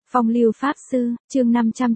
Phong lưu Pháp Sư, chương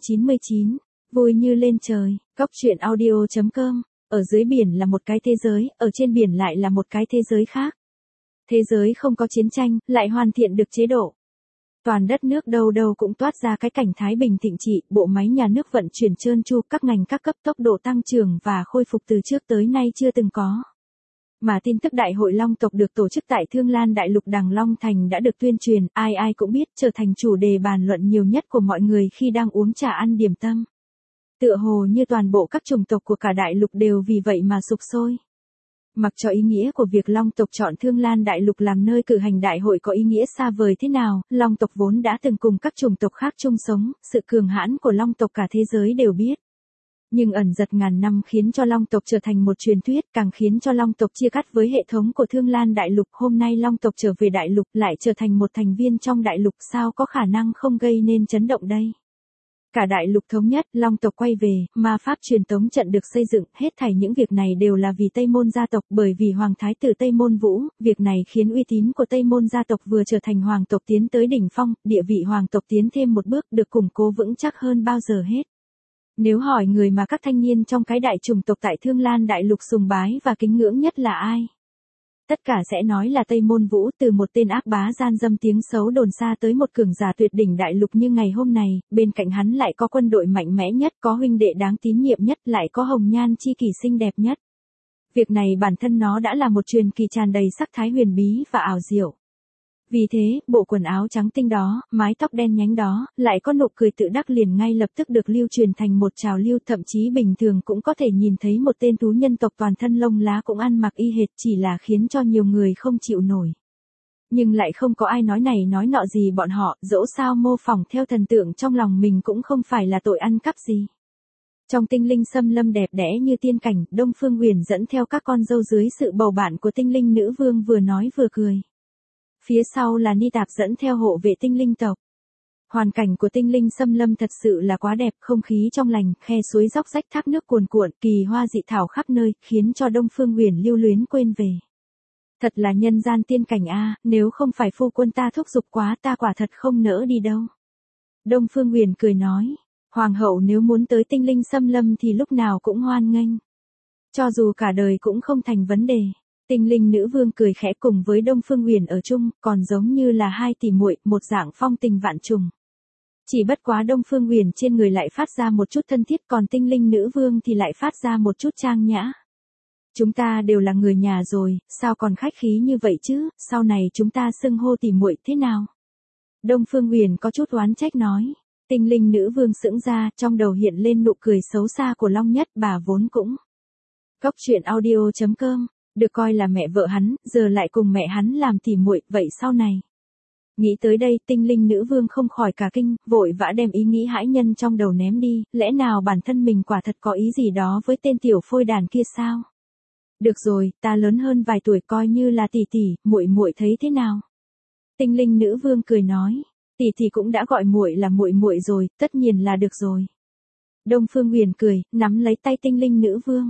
599, vui như lên trời, Cốc truyện audio.com, ở dưới biển là một cái thế giới, ở trên biển lại là một cái thế giới khác. Thế giới không có chiến tranh, lại hoàn thiện được chế độ. Toàn đất nước đâu đâu cũng toát ra cái cảnh thái bình thịnh trị, bộ máy nhà nước vận chuyển trơn tru, các ngành các cấp tốc độ tăng trưởng và khôi phục từ trước tới nay chưa từng có. Mà tin tức Đại hội Long tộc được tổ chức tại Thương Lan Đại Lục Đằng Long Thành đã được tuyên truyền, ai ai cũng biết, trở thành chủ đề bàn luận nhiều nhất của mọi người khi đang uống trà ăn điểm tâm. Tựa hồ như toàn bộ các chủng tộc của cả đại lục đều vì vậy mà sục sôi. Mặc cho ý nghĩa của việc Long tộc chọn Thương Lan Đại Lục làm nơi cử hành đại hội có ý nghĩa xa vời thế nào, Long tộc vốn đã từng cùng các chủng tộc khác chung sống, sự cường hãn của Long tộc cả thế giới đều biết. Nhưng ẩn giật ngàn năm khiến cho Long tộc trở thành một truyền thuyết, càng khiến cho Long tộc chia cắt với hệ thống của Thương Lan Đại Lục. Hôm nay Long tộc trở về đại lục, lại trở thành một thành viên trong đại lục, sao có khả năng không gây nên chấn động đây? Cả đại lục thống nhất, Long tộc quay về, ma pháp truyền tống trận được xây dựng, hết thảy những việc này đều là vì Tây Môn gia tộc, bởi vì Hoàng Thái tử Tây Môn Vũ, việc này khiến uy tín của Tây Môn gia tộc vừa trở thành hoàng tộc tiến tới đỉnh phong, địa vị hoàng tộc tiến thêm một bước, được củng cố vững chắc hơn bao giờ hết. Nếu hỏi người mà các thanh niên trong cái đại chủng tộc tại Thương Lan Đại Lục sùng bái và kính ngưỡng nhất là ai? Tất cả sẽ nói là Tây Môn Vũ, từ một tên ác bá gian dâm tiếng xấu đồn xa tới một cường giả tuyệt đỉnh đại lục như ngày hôm này, bên cạnh hắn lại có quân đội mạnh mẽ nhất, có huynh đệ đáng tín nhiệm nhất, lại có hồng nhan chi kỷ xinh đẹp nhất. Việc này bản thân nó đã là một truyền kỳ tràn đầy sắc thái huyền bí và ảo diệu. Vì thế, bộ quần áo trắng tinh đó, mái tóc đen nhánh đó, lại có nụ cười tự đắc liền ngay lập tức được lưu truyền thành một trào lưu, thậm chí bình thường cũng có thể nhìn thấy một tên thú nhân tộc toàn thân lông lá cũng ăn mặc y hệt, chỉ là khiến cho nhiều người không chịu nổi. Nhưng lại không có ai nói này nói nọ gì bọn họ, dẫu sao mô phỏng theo thần tượng trong lòng mình cũng không phải là tội ăn cắp gì. Trong tinh linh xâm lâm đẹp đẽ như tiên cảnh, Đông Phương Huyền dẫn theo các con dâu dưới sự bầu bạn của tinh linh nữ vương vừa nói vừa cười. Phía sau là Ni Tạp dẫn theo hộ vệ tinh linh tộc. Hoàn cảnh của tinh linh xâm lâm thật sự là quá đẹp, không khí trong lành, khe suối róc rách, thác nước cuồn cuộn, kỳ hoa dị thảo khắp nơi, khiến cho Đông Phương Huyền lưu luyến quên về. Thật là nhân gian tiên cảnh a, nếu không phải phu quân ta thúc giục quá, ta quả thật không nỡ đi đâu. Đông Phương Huyền cười nói, hoàng hậu nếu muốn tới tinh linh xâm lâm thì lúc nào cũng hoan nghênh. Cho dù cả đời cũng không thành vấn đề. Tinh linh nữ vương cười khẽ, cùng với Đông Phương Huyền ở chung, còn giống như là hai tỷ muội, một dạng phong tình vạn trùng. Chỉ bất quá Đông Phương Huyền trên người lại phát ra một chút thân thiết, còn tinh linh nữ vương thì lại phát ra một chút trang nhã. Chúng ta đều là người nhà rồi, sao còn khách khí như vậy chứ, sau này chúng ta xưng hô tỷ muội thế nào? Đông Phương Huyền có chút oán trách nói. Tinh linh nữ vương sững ra, trong đầu hiện lên nụ cười xấu xa của Long Nhất, bà vốn cũng. Cốc truyện audio.com, được coi là mẹ vợ hắn, giờ lại cùng mẹ hắn làm tỉ muội, vậy sau này. Nghĩ tới đây, tinh linh nữ vương không khỏi cả kinh, vội vã đem ý nghĩ hãi nhân trong đầu ném đi, lẽ nào bản thân mình quả thật có ý gì đó với tên tiểu phôi đàn kia sao? Được rồi, ta lớn hơn vài tuổi, coi như là tỷ tỷ, muội muội thấy thế nào? Tinh linh nữ vương cười nói, tỷ tỷ cũng đã gọi muội là muội muội rồi, tất nhiên là được rồi. Đông Phương Huyền cười, nắm lấy tay tinh linh nữ vương.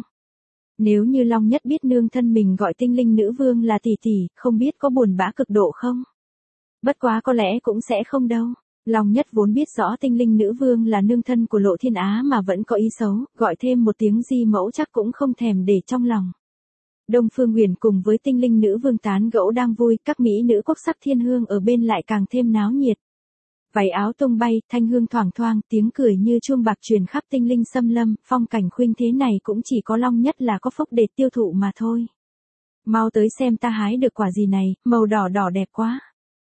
Nếu như Long Nhất biết nương thân mình gọi tinh linh nữ vương là tỷ tỷ, không biết có buồn bã cực độ không? Bất quá có lẽ cũng sẽ không đâu. Long Nhất vốn biết rõ tinh linh nữ vương là nương thân của Lộ Thiên Á mà vẫn có ý xấu, gọi thêm một tiếng di mẫu chắc cũng không thèm để trong lòng. Đông Phương Huyền cùng với tinh linh nữ vương tán gẫu đang vui, các mỹ nữ quốc sắc thiên hương ở bên lại càng thêm náo nhiệt. Váy áo tung bay, thanh hương thoảng thoảng, tiếng cười như chuông bạc truyền khắp tinh linh xâm lâm, phong cảnh khuynh thế này cũng chỉ có Long Nhất là có phúc để tiêu thụ mà thôi. Mau tới xem ta hái được quả gì này, màu đỏ đỏ đẹp quá.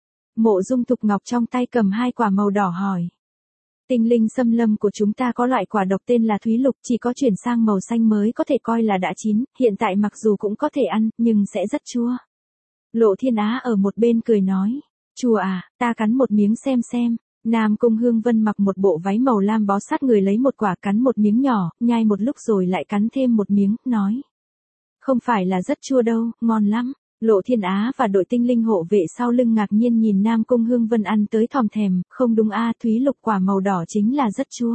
Mộ Dung Thục Ngọc trong tay cầm hai quả màu đỏ hỏi. Tinh linh xâm lâm của chúng ta có loại quả độc tên là Thúy Lục, chỉ có chuyển sang màu xanh mới có thể coi là đã chín, hiện tại mặc dù cũng có thể ăn, nhưng sẽ rất chua. Lộ Thiên Á ở một bên cười nói. Chùa à, ta cắn một miếng xem. Nam Cung Hương Vân mặc một bộ váy màu lam bó sát người lấy một quả cắn một miếng nhỏ, nhai một lúc rồi lại cắn thêm một miếng, nói. Không phải là rất chua đâu, ngon lắm. Lộ Thiên Á và đội tinh linh hộ vệ sau lưng ngạc nhiên nhìn Nam Cung Hương Vân ăn tới thòm thèm, không đúng a, Thúy Lục quả màu đỏ chính là rất chua.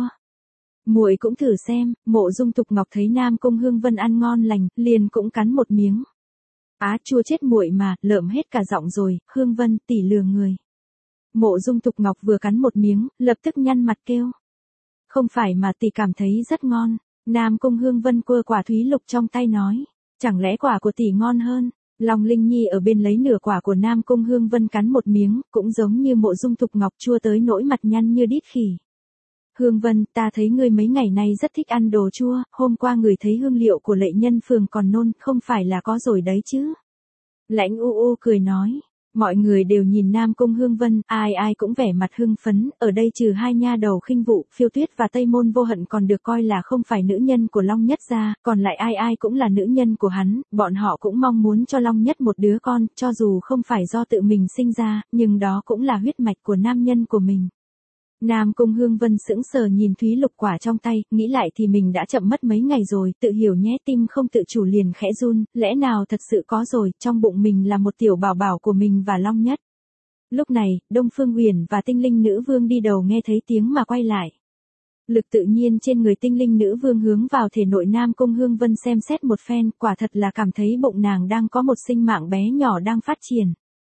Muội cũng thử xem. Mộ Dung Thục Ngọc thấy Nam Cung Hương Vân ăn ngon lành, liền cũng cắn một miếng. Á chua chết muội mà, lợm hết cả giọng rồi, Hương Vân tỷ lừa người. Mộ Dung Thục Ngọc vừa cắn một miếng, lập tức nhăn mặt kêu. Không phải mà tỷ cảm thấy rất ngon. Nam Cung Hương Vân quơ quả thúy lục trong tay nói. Chẳng lẽ quả của tỷ ngon hơn? Long Linh Nhi ở bên lấy nửa quả của Nam Cung Hương Vân cắn một miếng, cũng giống như Mộ Dung Thục Ngọc chua tới nỗi mặt nhăn như đít khỉ. Hương Vân, ta thấy ngươi mấy ngày nay rất thích ăn đồ chua, hôm qua người thấy hương liệu của Lệ Nhân Phường còn nôn, không phải là có rồi đấy chứ. Lãnh U U cười nói. Mọi người đều nhìn Nam Cung Hương Vân, ai ai cũng vẻ mặt hưng phấn, ở đây trừ hai nha đầu Khinh Vụ, Phiêu Tuyết và Tây Môn Vô Hận còn được coi là không phải nữ nhân của Long Nhất gia, còn lại ai ai cũng là nữ nhân của hắn, bọn họ cũng mong muốn cho Long Nhất một đứa con, cho dù không phải do tự mình sinh ra, nhưng đó cũng là huyết mạch của nam nhân của mình. Nam Cung Hương Vân sững sờ nhìn thúy lục quả trong tay, nghĩ lại thì mình đã chậm mất mấy ngày rồi, tự hiểu nhé, tim không tự chủ liền khẽ run, lẽ nào thật sự có rồi, trong bụng mình là một tiểu bảo bảo của mình và Long Nhất. Lúc này, Đông Phương Uyển và Tinh Linh Nữ Vương đi đầu nghe thấy tiếng mà quay lại. Lực tự nhiên trên người Tinh Linh Nữ Vương hướng vào thể nội Nam Cung Hương Vân xem xét một phen, quả thật là cảm thấy bụng nàng đang có một sinh mạng bé nhỏ đang phát triển.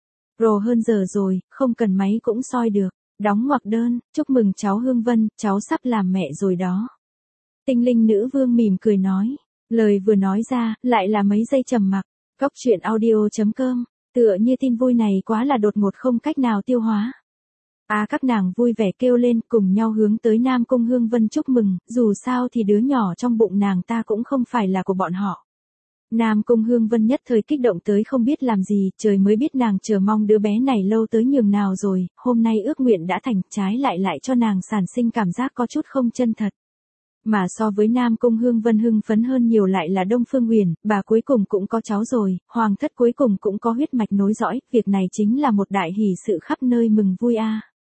Rồ hơn giờ rồi, không cần máy cũng soi được. Đóng ngoặc đơn, chúc mừng cháu Hương Vân, cháu sắp làm mẹ rồi đó. Tinh Linh Nữ Vương mỉm cười nói. Lời vừa nói ra, lại là mấy giây trầm mặc. Cốc truyện audio.com, tựa như tin vui này quá là đột ngột không cách nào tiêu hóa. Các nàng vui vẻ kêu lên cùng nhau hướng tới Nam Cung Hương Vân chúc mừng, dù sao thì đứa nhỏ trong bụng nàng ta cũng không phải là của bọn họ. Nam Cung Hương Vân nhất thời kích động tới không biết làm gì, trời mới biết nàng chờ mong đứa bé này lâu tới nhường nào rồi, hôm nay ước nguyện đã thành, trái lại cho nàng sản sinh cảm giác có chút không chân thật. Mà so với Nam Cung Hương Vân hưng phấn hơn nhiều lại là Đông Phương Uyển, bà cuối cùng cũng có cháu rồi, hoàng thất cuối cùng cũng có huyết mạch nối dõi, việc này chính là một đại hỷ sự khắp nơi mừng vui a.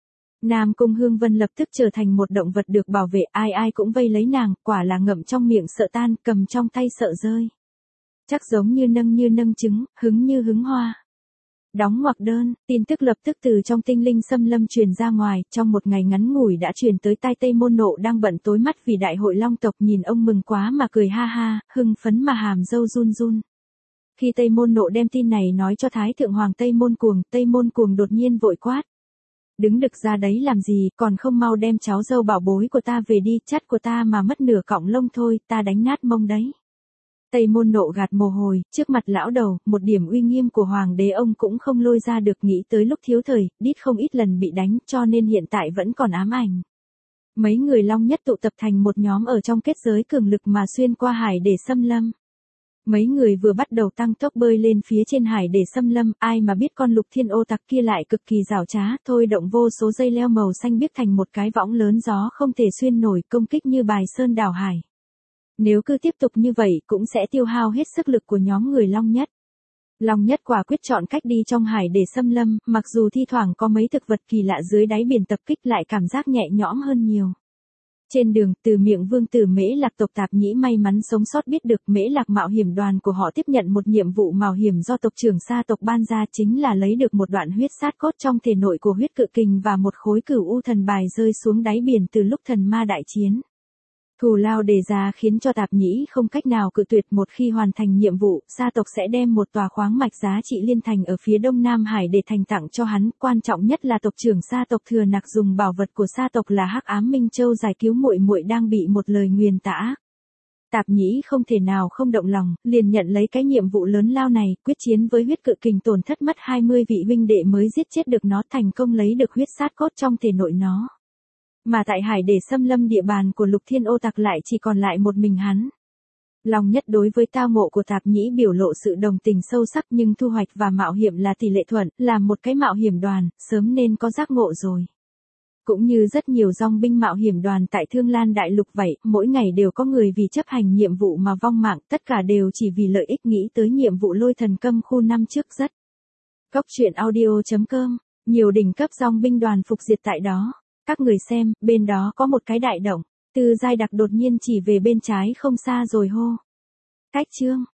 Nam Cung Hương Vân lập tức trở thành một động vật được bảo vệ, ai ai cũng vây lấy nàng, quả là ngậm trong miệng sợ tan, cầm trong tay sợ rơi. Chắc giống như nâng trứng, hứng như hứng hoa. Đóng ngoặc đơn, tin tức lập tức từ trong Tinh Linh Xâm Lâm truyền ra ngoài, trong một ngày ngắn ngủi đã truyền tới tai Tây Môn Nộ đang bận tối mắt vì đại hội Long tộc, nhìn ông mừng quá mà cười ha ha, hưng phấn mà hàm râu run run. Khi Tây Môn Nộ đem tin này nói cho Thái Thượng Hoàng Tây Môn Cuồng đột nhiên vội quát. Đứng đực ra đấy làm gì, còn không mau đem cháu dâu bảo bối của ta về đi, chắt của ta mà mất nửa cọng lông thôi, ta đánh nát mông đấy. Tây Môn Nộ gạt mồ hôi, trước mặt lão đầu, một điểm uy nghiêm của hoàng đế ông cũng không lôi ra được, nghĩ tới lúc thiếu thời, đít không ít lần bị đánh, cho nên hiện tại vẫn còn ám ảnh. Mấy người Long Nhất tụ tập thành một nhóm ở trong kết giới cường lực mà xuyên qua hải để xâm lâm. Mấy người vừa bắt đầu tăng tốc bơi lên phía trên hải để xâm lâm, ai mà biết con Lục Thiên Ô tặc kia lại cực kỳ giảo trá, thôi động vô số dây leo màu xanh biếc thành một cái võng lớn gió không thể xuyên nổi, công kích như bài sơn đảo hải. Nếu cứ tiếp tục như vậy cũng sẽ tiêu hao hết sức lực của nhóm người Long Nhất. Long Nhất quả quyết chọn cách đi trong hải để xâm lâm, mặc dù thi thoảng có mấy thực vật kỳ lạ dưới đáy biển tập kích lại cảm giác nhẹ nhõm hơn nhiều. Trên đường, từ miệng vương tử Mễ Lạc tộc Tạp Nhĩ may mắn sống sót biết được Mễ Lạc mạo hiểm đoàn của họ tiếp nhận một nhiệm vụ mạo hiểm do tộc trưởng Sa tộc ban ra, chính là lấy được một đoạn huyết sát cốt trong thể nội của huyết cự kình và một khối cửu u thần bài rơi xuống đáy biển từ lúc thần ma đại chiến. Thù lao đề ra khiến cho Tạp Nhĩ không cách nào cự tuyệt, một khi hoàn thành nhiệm vụ, Sa tộc sẽ đem một tòa khoáng mạch giá trị liên thành ở phía đông Nam Hải để thành tặng cho hắn, quan trọng nhất là tộc trưởng Sa tộc Thừa Nặc dùng bảo vật của Sa tộc là Hắc Ám Minh Châu giải cứu muội muội đang bị một lời nguyền tả. Tạp Nhĩ không thể nào không động lòng, liền nhận lấy cái nhiệm vụ lớn lao này, quyết chiến với huyết cự kình tổn thất mất 20 vị huynh đệ mới giết chết được nó, thành công lấy được huyết sát cốt trong thể nội nó. Mà tại hải để xâm lâm địa bàn của Lục Thiên Ô tặc lại chỉ còn lại một mình hắn. Long Nhất đối với tao ngộ của Tạp Nhĩ biểu lộ sự đồng tình sâu sắc, nhưng thu hoạch và mạo hiểm là tỷ lệ thuận, làm một cái mạo hiểm đoàn, sớm nên có giác ngộ rồi. Cũng như rất nhiều dòng binh mạo hiểm đoàn tại Thương Lan Đại Lục vậy, mỗi ngày đều có người vì chấp hành nhiệm vụ mà vong mạng, tất cả đều chỉ vì lợi ích, nghĩ tới nhiệm vụ Lôi Thần Câm khu năm trước rất. Cốc truyện audio.com, nhiều đỉnh cấp dòng binh đoàn phục diệt tại đó. Các người xem, bên đó có một cái đại động. Tư Giai Đặc đột nhiên chỉ về bên trái không xa rồi hô. Cách chương.